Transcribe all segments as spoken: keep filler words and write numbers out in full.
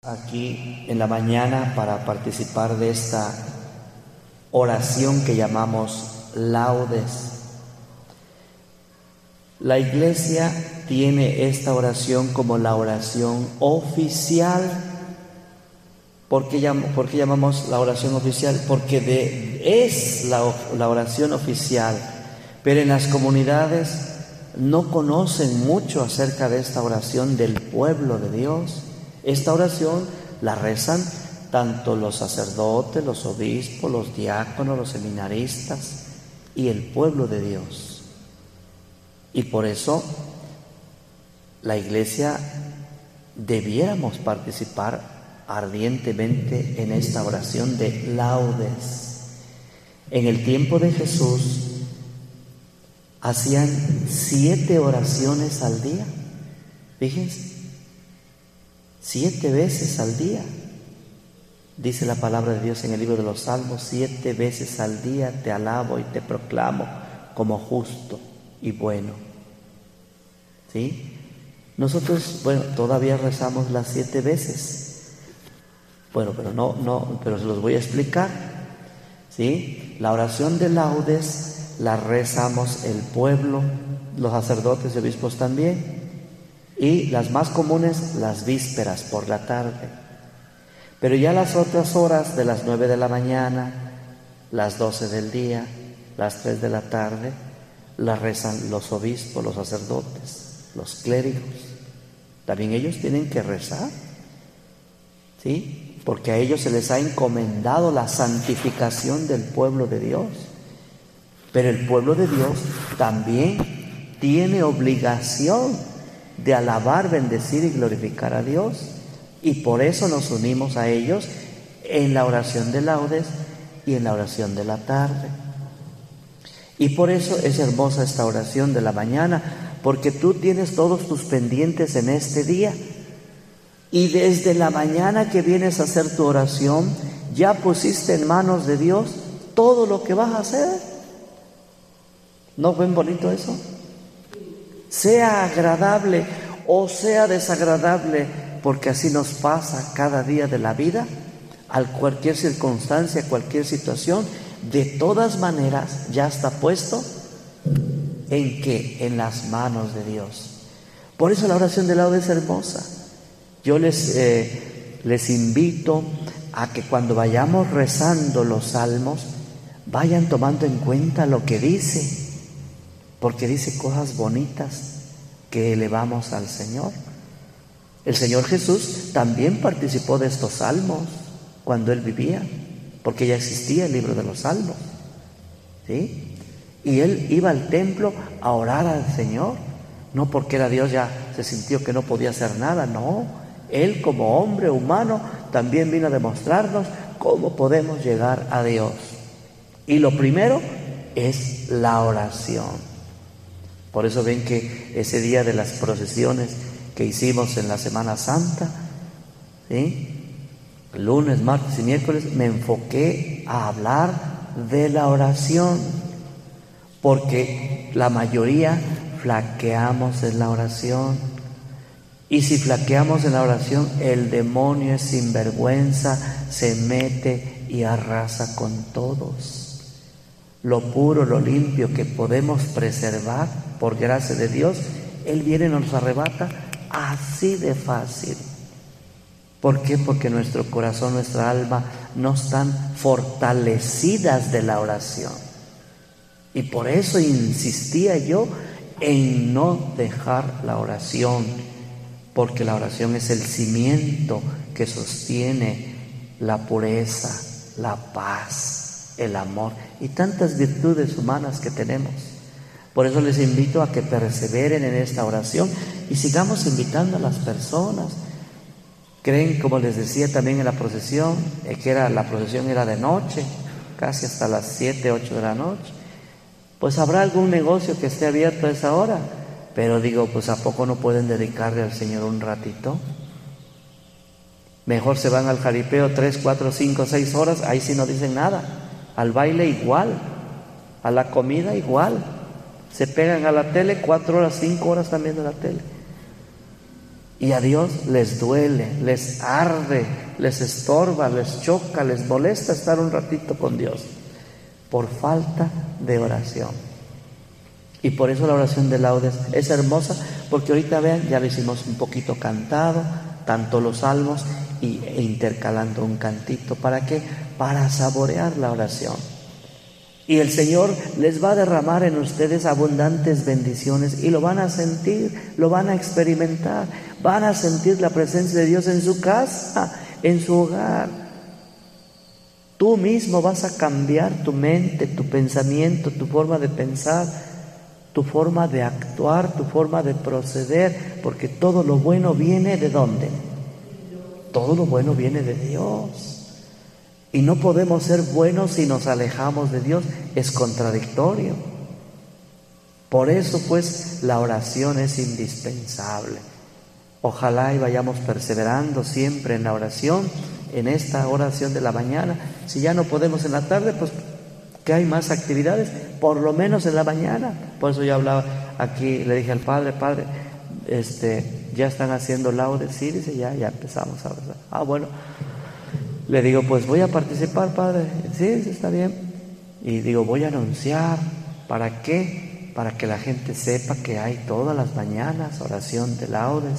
Aquí en la mañana para participar de esta oración que llamamos laudes. La Iglesia tiene esta oración como la oración oficial. ¿Por qué, llam- por qué llamamos la oración oficial? Porque de, es la, la oración oficial, pero en las comunidades no conocen mucho acerca de esta oración del pueblo de Dios. Esta oración la rezan tanto los sacerdotes, los obispos, los diáconos, los seminaristas y el pueblo de Dios. Y por eso la Iglesia debiéramos participar ardientemente en esta oración de laudes. En el tiempo de Jesús hacían siete oraciones al día. Fíjense, siete veces al día. Dice la palabra de Dios en el libro de los Salmos: siete veces al día te alabo y te proclamo como justo y bueno. ¿Sí? Nosotros, bueno, todavía rezamos las siete veces. Bueno, pero no, no, pero se los voy a explicar. ¿Sí? La oración de laudes la rezamos el pueblo, los sacerdotes y obispos también. Y las más comunes, las vísperas por la tarde. Pero ya las otras horas de las nueve de la mañana, las doce del día, las tres de la tarde, las rezan los obispos, los sacerdotes, los clérigos. También ellos tienen que rezar, ¿sí? Porque a ellos se les ha encomendado la santificación del pueblo de Dios. Pero el pueblo de Dios también tiene obligación de alabar, bendecir y glorificar a Dios. Y por eso nos unimos a ellos en la oración de laudes y en la oración de la tarde. Y por eso es hermosa esta oración de la mañana, porque tú tienes todos tus pendientes en este día. Y desde la mañana que vienes a hacer tu oración, ya pusiste en manos de Dios todo lo que vas a hacer. ¿No ven bonito eso? Sea agradable o sea desagradable, porque así nos pasa cada día de la vida, a cualquier circunstancia, cualquier situación, de todas maneras ya está puesto en que en las manos de Dios. Por eso la oración de laudes es hermosa. Yo les, eh, les invito a que cuando vayamos rezando los salmos, vayan tomando en cuenta lo que dice, porque dice cosas bonitas que elevamos al Señor. El Señor Jesús también participó de estos salmos cuando Él vivía, porque ya existía el libro de los salmos, ¿sí? Y Él iba al templo a orar al Señor, no porque era Dios ya se sintió que no podía hacer nada, no. Él como hombre humano también vino a demostrarnos cómo podemos llegar a Dios. Y lo primero es la oración. Por eso ven que ese día de las procesiones que hicimos en la Semana Santa, ¿sí? Lunes, martes y miércoles, me enfoqué a hablar de la oración, porque la mayoría flaqueamos en la oración. Y si flaqueamos en la oración, el demonio es sinvergüenza, se mete y arrasa con todos. Lo puro, lo limpio que podemos preservar por gracia de Dios, Él viene y nos arrebata así de fácil. ¿Por qué? Porque nuestro corazón, nuestra alma no están fortalecidas de la oración. Y por eso insistía yo en no dejar la oración, porque la oración es el cimiento que sostiene la pureza, la paz, el amor y tantas virtudes humanas que tenemos. Por eso les invito a que perseveren en esta oración y sigamos invitando a las personas. Creen, como les decía también en la procesión, eh, que era, la procesión era de noche, casi hasta las siete, ocho de la noche. Pues habrá algún negocio que esté abierto a esa hora, pero digo, pues ¿a poco no pueden dedicarle al Señor un ratito? Mejor se van al jaripeo tres, cuatro, cinco, seis horas, ahí sí no dicen nada. Al baile igual, a la comida igual. Se pegan a la tele cuatro horas, cinco horas también de la tele. Y a Dios les duele, les arde, les estorba, les choca, les molesta estar un ratito con Dios por falta de oración. Y por eso la oración de laudes es hermosa, porque ahorita vean, ya lo hicimos un poquito cantado, tanto los salmos y, e intercalando un cantito. ¿Para qué? Para saborear la oración. Y el Señor les va a derramar en ustedes abundantes bendiciones y lo van a sentir, lo van a experimentar, van a sentir la presencia de Dios en su casa, en su hogar. Tú mismo vas a cambiar tu mente, tu pensamiento, tu forma de pensar, tu forma de actuar, tu forma de proceder, porque todo lo bueno viene ¿de dónde? Todo lo bueno viene de Dios. Y no podemos ser buenos si nos alejamos de Dios, es contradictorio. Por eso pues la oración es indispensable. Ojalá y vayamos perseverando siempre en la oración, en esta oración de la mañana. Si ya no podemos en la tarde, pues que hay más actividades, por lo menos en la mañana. Por eso yo hablaba aquí, le dije al padre, padre, este, ya están haciendo laudes, sí, dice, ya, ya empezamos a rezar. Ah, bueno. Le digo, pues voy a participar, padre. Sí, está bien. Y digo, voy a anunciar. ¿Para qué? Para que la gente sepa que hay todas las mañanas oración de laudes,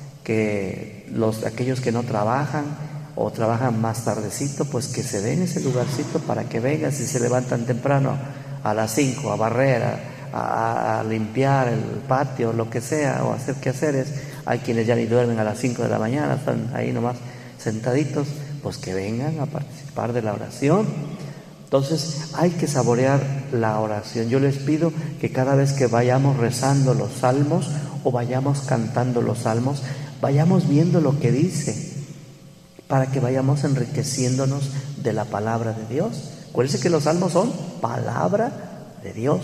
que los aquellos que no trabajan o trabajan más tardecito, pues que se den ese lugarcito para que vengan, si se levantan temprano a las cinco a barrer, a, a limpiar el patio, lo que sea, o hacer quehaceres. Hay quienes ya ni duermen a las cinco de la mañana, están ahí nomás sentaditos. Pues que vengan a participar de la oración. Entonces hay que saborear la oración. Yo les pido que cada vez que vayamos rezando los salmos o vayamos cantando los salmos, vayamos viendo lo que dice, para que vayamos enriqueciéndonos de la palabra de Dios. Acuérdense que los salmos son palabra de Dios.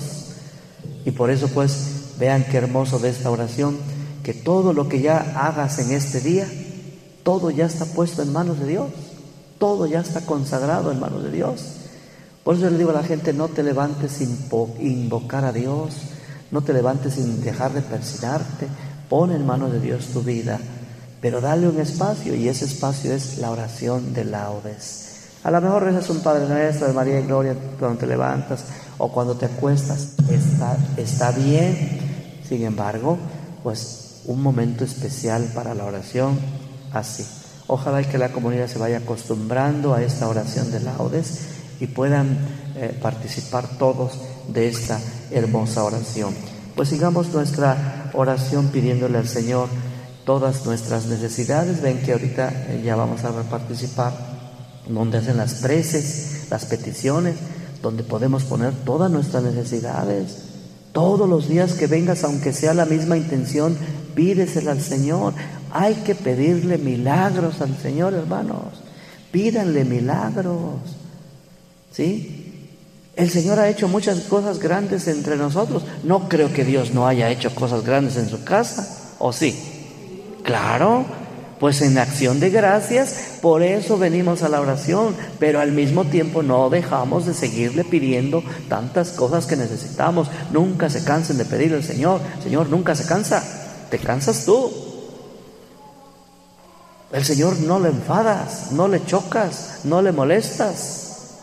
Y por eso pues vean qué hermoso de esta oración, que todo lo que ya hagas en este día, todo ya está puesto en manos de Dios. Todo ya está consagrado en manos de Dios. Por eso le digo a la gente, no te levantes sin invocar a Dios, no te levantes sin dejar de persignarte, pon en manos de Dios tu vida, pero dale un espacio, y ese espacio es la oración de laudes. A lo mejor rezas un Padre Nuestro, de María y Gloria, cuando te levantas o cuando te acuestas, está, está bien. Sin embargo, pues un momento especial para la oración, así. Ojalá y que la comunidad se vaya acostumbrando a esta oración de laudes y puedan eh, participar todos de esta hermosa oración. Pues sigamos nuestra oración pidiéndole al Señor todas nuestras necesidades. Ven que ahorita eh, ya vamos a participar donde hacen las preces, las peticiones, donde podemos poner todas nuestras necesidades. Todos los días que vengas, aunque sea la misma intención, pídesela al Señor. Hay que pedirle milagros al Señor, hermanos. Pídanle milagros. ¿Sí? El Señor ha hecho muchas cosas grandes entre nosotros. No creo que Dios no haya hecho cosas grandes en su casa. ¿O sí? Claro. Pues en acción de gracias, por eso venimos a la oración, pero al mismo tiempo no dejamos de seguirle pidiendo tantas cosas que necesitamos. Nunca se cansen de pedirle al Señor. El Señor nunca se cansa, te cansas tú. El Señor no le enfadas, no le chocas, no le molestas.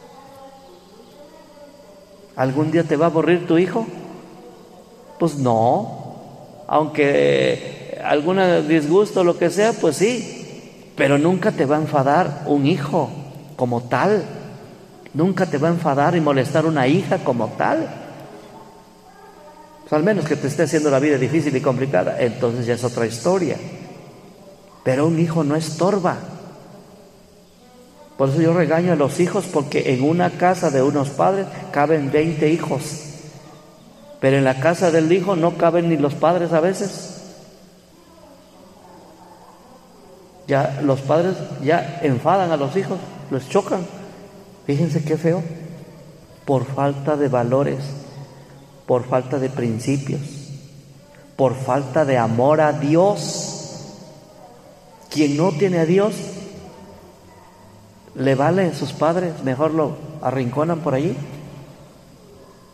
¿Algún día te va a aburrir tu hijo? Pues no, aunque algún disgusto o lo que sea, pues sí, pero nunca te va a enfadar un hijo como tal, nunca te va a enfadar y molestar una hija como tal. Pues al menos que te esté haciendo la vida difícil y complicada, entonces ya es otra historia. Pero un hijo no estorba. Por eso yo regaño a los hijos, porque en una casa de unos padres caben veinte hijos, pero en la casa del hijo no caben ni los padres a veces. Ya los padres ya enfadan a los hijos, los chocan. Fíjense qué feo. Por falta de valores, por falta de principios, por falta de amor a Dios. Quien no tiene a Dios, le vale sus padres, mejor lo arrinconan por allí.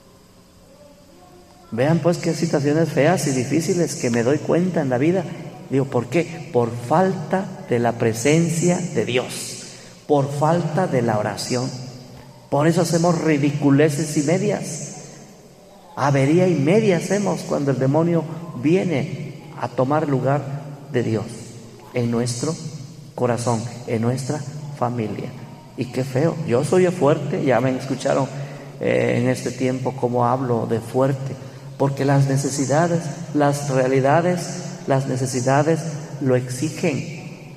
Vean pues qué situaciones feas y difíciles que me doy cuenta en la vida, Digo, ¿por qué? Por falta de la presencia de Dios, por falta de la oración. Por eso hacemos ridiculeces y medias. Avería y media hacemos cuando el demonio viene a tomar lugar de Dios en nuestro corazón, en nuestra familia. Y qué feo, yo soy fuerte, ya me escucharon eh, en este tiempo cómo hablo de fuerte, porque las necesidades, las realidades, las necesidades lo exigen.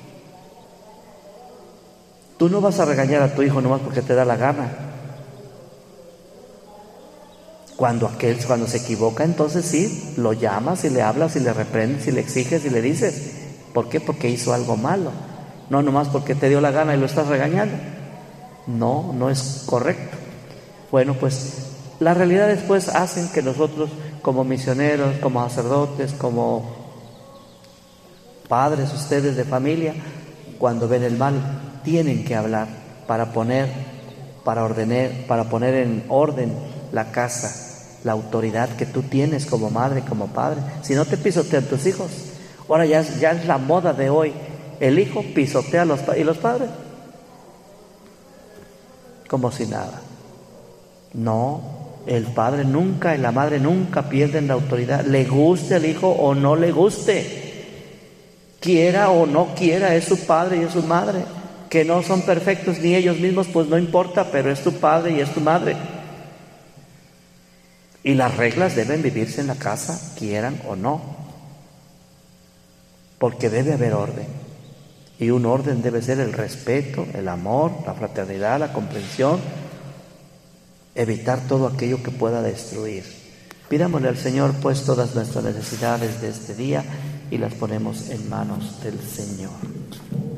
Tú no vas a regañar a tu hijo nomás porque te da la gana. Cuando aquel, cuando se equivoca, entonces sí, lo llamas y le hablas y le reprendes y le exiges y le dices. ¿Por qué? Porque hizo algo malo. No nomás porque te dio la gana y lo estás regañando. No, no es correcto. Bueno, pues las realidades pues hacen que nosotros como misioneros, como sacerdotes, como padres ustedes de familia, cuando ven el mal, tienen que hablar para poner, para ordenar, para poner en orden la casa, la autoridad que tú tienes como madre, como padre. Si no te pisotean tus hijos. Ahora ya, ya es la moda de hoy. El hijo pisotea a los padres. ¿Y los padres? Como si nada. No, el padre nunca y la madre nunca pierden la autoridad. Le guste al hijo o no le guste. Quiera o no quiera, es su padre y es su madre. Que no son perfectos ni ellos mismos, pues no importa, pero es tu padre y es tu madre. Y las reglas deben vivirse en la casa, quieran o no. Porque debe haber orden. Y un orden debe ser el respeto, el amor, la fraternidad, la comprensión. Evitar todo aquello que pueda destruir. Pidámosle al Señor pues todas nuestras necesidades de este día y las ponemos en manos del Señor.